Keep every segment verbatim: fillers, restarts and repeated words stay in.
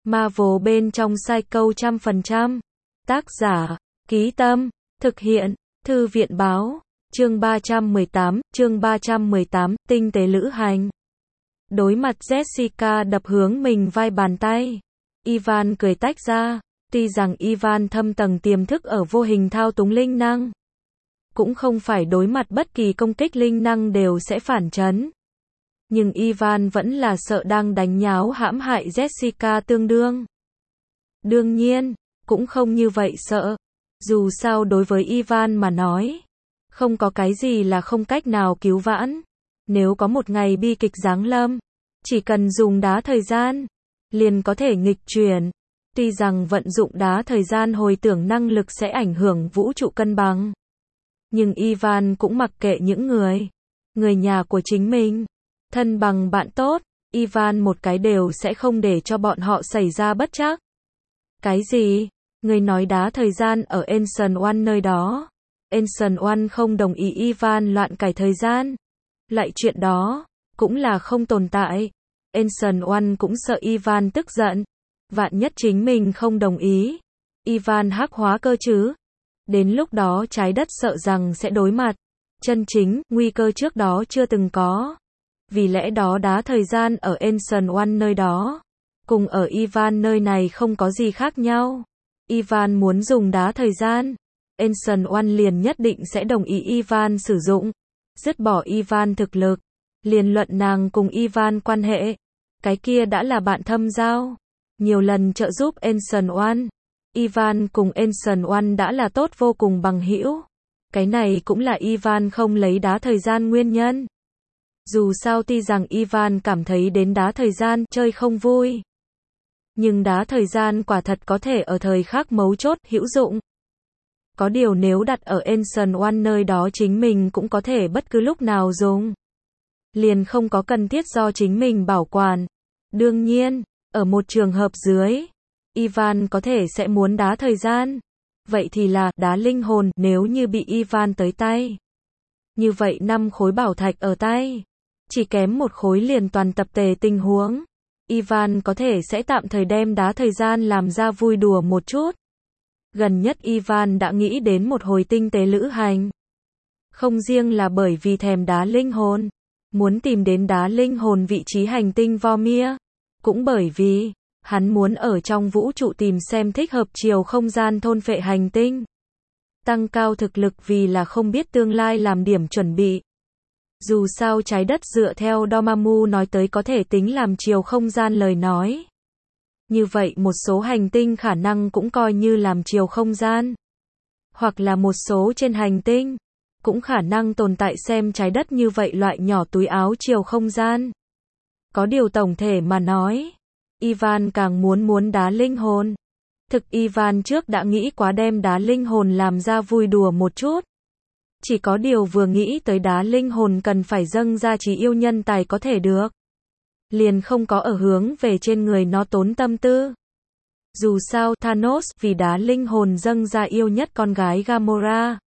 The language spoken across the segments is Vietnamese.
Marvel bên trong Psycho trăm phần trăm. Tác giả, Ký Tâm, thực hiện, Thư viện Báo, chương ba trăm mười tám, chương ba trăm mười tám, tinh tế lữ hành. Đối mặt Jessica đập hướng mình vai bàn tay, Ivan cười tách ra, tuy rằng Ivan thâm tầng tiềm thức ở vô hình thao túng linh năng, cũng không phải đối mặt bất kỳ công kích linh năng đều sẽ phản chấn. Nhưng Ivan vẫn là sợ đang đánh nháo hãm hại Jessica tương đương. Đương nhiên, cũng không như vậy sợ. Dù sao đối với Ivan mà nói, không có cái gì là không cách nào cứu vãn. Nếu có một ngày bi kịch giáng lâm, chỉ cần dùng đá thời gian, liền có thể nghịch chuyển. Tuy rằng vận dụng đá thời gian hồi tưởng năng lực sẽ ảnh hưởng vũ trụ cân bằng, nhưng Ivan cũng mặc kệ những người, người nhà của chính mình, thân bằng bạn tốt, Ivan một cái đều sẽ không để cho bọn họ xảy ra bất trắc. Cái gì? Người nói đá thời gian ở Ancient One nơi đó. Ancient One không đồng ý Ivan loạn cải thời gian. Lại chuyện đó, cũng là không tồn tại. Ancient One cũng sợ Ivan tức giận. Vạn nhất chính mình không đồng ý, Ivan hắc hóa cơ chứ. Đến lúc đó trái đất sợ rằng sẽ đối mặt chân chính nguy cơ trước đó chưa từng có. Vì lẽ đó đá thời gian ở Ancient One nơi đó, cùng ở Ivan nơi này không có gì khác nhau. Ivan muốn dùng đá thời gian, Ancient One liền nhất định sẽ đồng ý Ivan sử dụng, dứt bỏ Ivan thực lực, liền luận nàng cùng Ivan quan hệ, cái kia đã là bạn thâm giao, nhiều lần trợ giúp Ancient One. Ivan cùng Ancient One đã là tốt vô cùng bằng hữu. Cái này cũng là Ivan không lấy đá thời gian nguyên nhân. Dù sao tuy rằng Ivan cảm thấy đến đá thời gian chơi không vui, nhưng đá thời gian quả thật có thể ở thời khắc mấu chốt hữu dụng. Có điều nếu đặt ở Ancient One nơi đó chính mình cũng có thể bất cứ lúc nào dùng, liền không có cần thiết do chính mình bảo quản. Đương nhiên, ở một trường hợp dưới, Ivan có thể sẽ muốn đá thời gian. Vậy thì là đá linh hồn nếu như bị Ivan tới tay. Như vậy năm khối bảo thạch ở tay, chỉ kém một khối liền toàn tập tề tình huống. Ivan có thể sẽ tạm thời đem đá thời gian làm ra vui đùa một chút. Gần nhất Ivan đã nghĩ đến một hồi tinh tế lữ hành. Không riêng là bởi vì thèm đá linh hồn, muốn tìm đến đá linh hồn vị trí hành tinh Vormir, cũng bởi vì hắn muốn ở trong vũ trụ tìm xem thích hợp chiều không gian thôn phệ hành tinh. Tăng cao thực lực vì là không biết tương lai làm điểm chuẩn bị. Dù sao trái đất dựa theo Dormammu nói tới có thể tính làm chiều không gian lời nói. Như vậy một số hành tinh khả năng cũng coi như làm chiều không gian. Hoặc là một số trên hành tinh, cũng khả năng tồn tại xem trái đất như vậy loại nhỏ túi áo chiều không gian. Có điều tổng thể mà nói, Ivan càng muốn muốn đá linh hồn. Thực Ivan trước đã nghĩ quá đem đá linh hồn làm ra vui đùa một chút. Chỉ có điều vừa nghĩ tới đá linh hồn cần phải dâng ra trí yêu nhân tài có thể được, liền không có ở hướng về trên người nó tốn tâm tư. Dù sao Thanos vì đá linh hồn dâng ra yêu nhất con gái Gamora.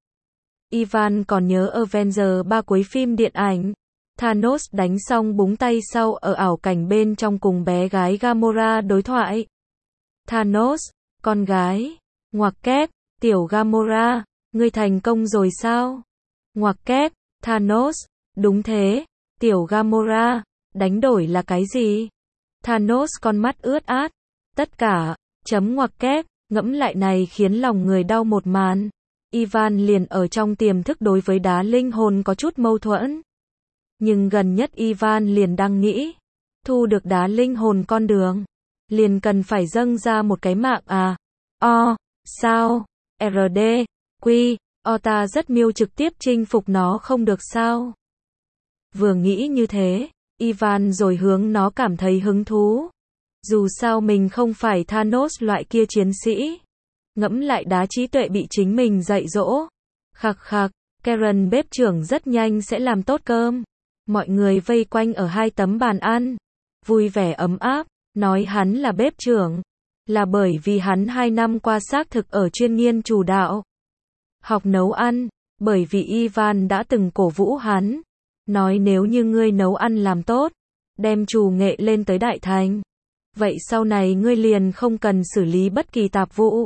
Ivan còn nhớ Avengers ba cuối phim điện ảnh, Thanos đánh xong búng tay sau ở ảo cảnh bên trong cùng bé gái Gamora đối thoại. Thanos, con gái, ngoặc kép, tiểu Gamora, ngươi thành công rồi sao? Ngoặc kép, Thanos, đúng thế, tiểu Gamora, đánh đổi là cái gì? Thanos con mắt ướt át, tất cả, chấm ngoặc kép, ngẫm lại này khiến lòng người đau một màn. Ivan liền ở trong tiềm thức đối với đá linh hồn có chút mâu thuẫn. Nhưng gần nhất Ivan liền đang nghĩ, thu được đá linh hồn con đường, liền cần phải dâng ra một cái mạng à. O, sao? R D, Q, O ta rất miêu trực tiếp chinh phục nó không được sao? Vừa nghĩ như thế, Ivan rồi hướng nó cảm thấy hứng thú. Dù sao mình không phải Thanos loại kia chiến sĩ. Ngẫm lại đá trí tuệ bị chính mình dạy dỗ. Khạc khạc, Karen bếp trưởng rất nhanh sẽ làm tốt cơm. Mọi người vây quanh ở hai tấm bàn ăn, vui vẻ ấm áp, nói hắn là bếp trưởng, là bởi vì hắn hai năm qua xác thực ở chuyên nghiên chủ đạo học nấu ăn, bởi vì Ivan đã từng cổ vũ hắn, nói nếu như ngươi nấu ăn làm tốt, đem chủ nghệ lên tới đại thành, Vậy sau này ngươi liền không cần xử lý bất kỳ tạp vụ.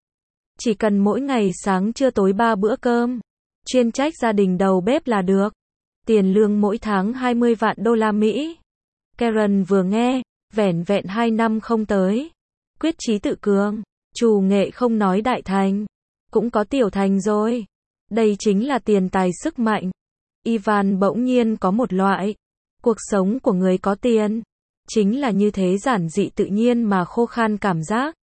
Chỉ cần mỗi ngày sáng trưa tối ba bữa cơm, chuyên trách gia đình đầu bếp là được. Tiền lương mỗi tháng hai mươi vạn đô la Mỹ. Karen vừa nghe, vẻn vẹn hai năm không tới. Quyết chí tự cường, trù nghệ không nói đại thành, cũng có tiểu thành rồi. Đây chính là tiền tài sức mạnh. Ivan bỗng nhiên có một loại, cuộc sống của người có tiền, chính là như thế giản dị tự nhiên mà khô khan cảm giác.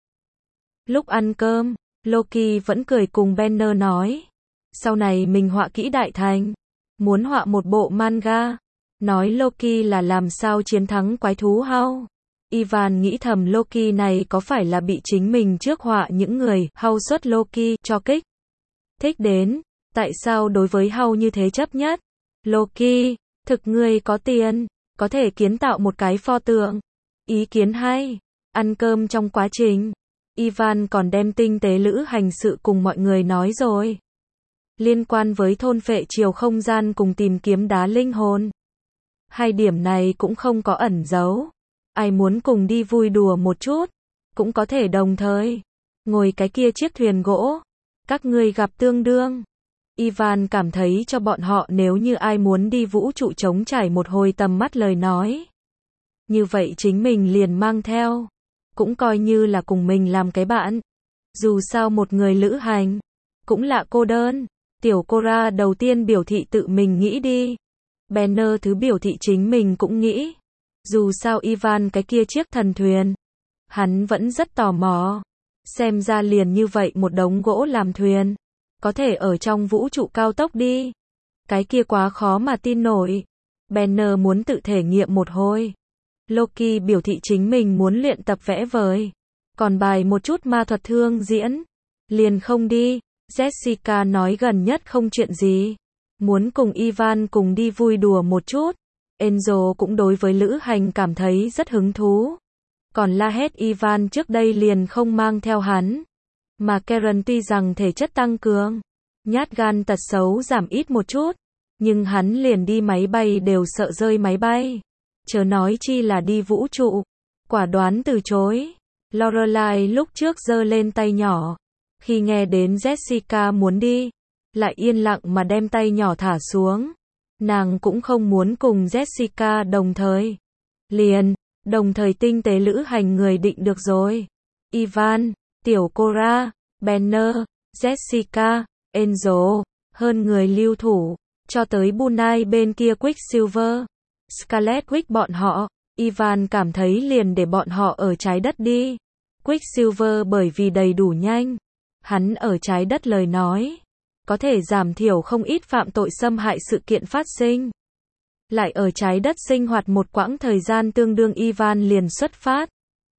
Lúc ăn cơm, Loki vẫn cười cùng Banner nói. Sau này mình họa kỹ đại thành. Muốn họa một bộ manga. Nói Loki là làm sao chiến thắng quái thú hao. Ivan nghĩ thầm Loki này có phải là bị chính mình trước họa những người hao xuất Loki cho kích thích đến. Tại sao đối với hao như thế chấp nhất? Loki, thực ngươi có tiền, có thể kiến tạo một cái pho tượng. Ý kiến hay. Ăn cơm trong quá trình, Ivan còn đem tinh tế lữ hành sự cùng mọi người nói rồi. Liên quan với thôn phệ chiều không gian cùng tìm kiếm đá linh hồn. Hai điểm này cũng không có ẩn giấu. Ai muốn cùng đi vui đùa một chút, cũng có thể đồng thời ngồi cái kia chiếc thuyền gỗ. Các ngươi gặp tương đương. Ivan cảm thấy cho bọn họ nếu như ai muốn đi vũ trụ trống trải một hồi tầm mắt lời nói. Như vậy chính mình liền mang theo. Cũng coi như là cùng mình làm cái bạn. Dù sao một người lữ hành, cũng lạ cô đơn. Tiểu Cora đầu tiên biểu thị tự mình nghĩ đi. Banner thứ biểu thị chính mình cũng nghĩ. Dù sao Ivan cái kia chiếc thần thuyền, hắn vẫn rất tò mò. Xem ra liền như vậy một đống gỗ làm thuyền, có thể ở trong vũ trụ cao tốc đi. Cái kia quá khó mà tin nổi. Banner muốn tự thể nghiệm một hồi. Loki biểu thị chính mình muốn luyện tập vẽ vời. Còn bài một chút ma thuật thương diễn. Liền không đi. Jessica nói gần nhất không chuyện gì. Muốn cùng Ivan cùng đi vui đùa một chút. Angel cũng đối với lữ hành cảm thấy rất hứng thú. Còn la hét Ivan trước đây liền không mang theo hắn. Mà Karen tuy rằng thể chất tăng cường, nhát gan tật xấu giảm ít một chút, nhưng hắn liền đi máy bay đều sợ rơi máy bay. Chớ nói chi là đi vũ trụ. Quả đoán từ chối. Lorelai lúc trước giơ lên tay nhỏ. Khi nghe đến Jessica muốn đi, lại yên lặng mà đem tay nhỏ thả xuống. Nàng cũng không muốn cùng Jessica đồng thời. Liền, đồng thời tinh tế lữ hành người định được rồi. Ivan, Tiểu Cora, Banner, Jessica, Angel, hơn người lưu thủ, cho tới Bunai bên kia Quicksilver, Scarlet Witch bọn họ. Ivan cảm thấy liền để bọn họ ở trái đất đi. Quicksilver bởi vì đầy đủ nhanh. Hắn ở trái đất lời nói, có thể giảm thiểu không ít phạm tội xâm hại sự kiện phát sinh. Lại ở trái đất sinh hoạt một quãng thời gian tương đương Ivan liền xuất phát.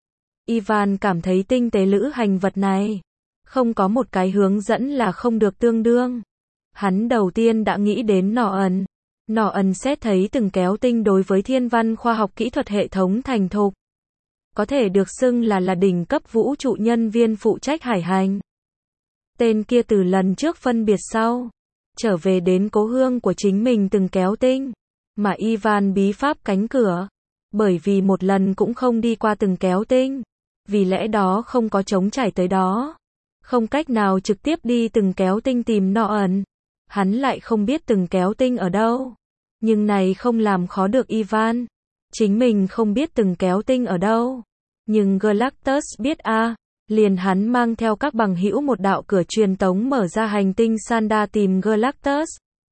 Ivan cảm thấy tinh tế lữ hành vật này, không có một cái hướng dẫn là không được tương đương. Hắn đầu tiên đã nghĩ đến nọ ẩn. Nọ ẩn xét thấy từng kéo tinh đối với thiên văn khoa học kỹ thuật hệ thống thành thục. Có thể được xưng là là đỉnh cấp vũ trụ nhân viên phụ trách hải hành. Tên kia từ lần trước phân biệt sau, trở về đến cố hương của chính mình từng kéo tinh. Mà Ivan bí pháp cánh cửa, bởi vì một lần cũng không đi qua từng kéo tinh. Vì lẽ đó không có trống trải tới đó. Không cách nào trực tiếp đi từng kéo tinh tìm nọ ẩn. Hắn lại không biết từng kéo tinh ở đâu. Nhưng này không làm khó được Ivan. Chính mình không biết từng kéo tinh ở đâu. Nhưng Galactus biết a à, liền hắn mang theo các bằng hữu một đạo cửa truyền tống mở ra hành tinh Sanda tìm Galactus.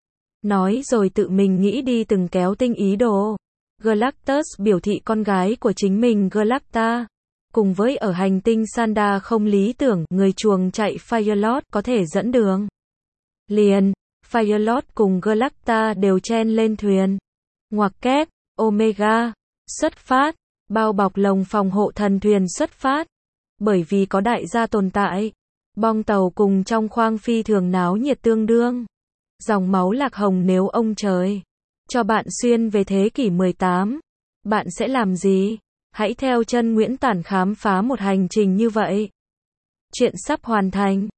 Nói rồi tự mình nghĩ đi từng kéo tinh ý đồ. Galactus biểu thị con gái của chính mình Galacta. Cùng với ở hành tinh Sanda không lý tưởng, người chuồng chạy Firelord có thể dẫn đường. Liền, Firelord cùng Galacta đều chen lên thuyền. Ngoặc kép, Omega, xuất phát, bao bọc lồng phòng hộ thần thuyền xuất phát. Bởi vì có đại gia tồn tại, bong tàu cùng trong khoang phi thường náo nhiệt tương đương. Dòng máu lạc hồng nếu ông trời cho bạn xuyên về thế kỷ mười tám, bạn sẽ làm gì? Hãy theo chân Nguyễn Tản khám phá một hành trình như vậy. Chuyện sắp hoàn thành.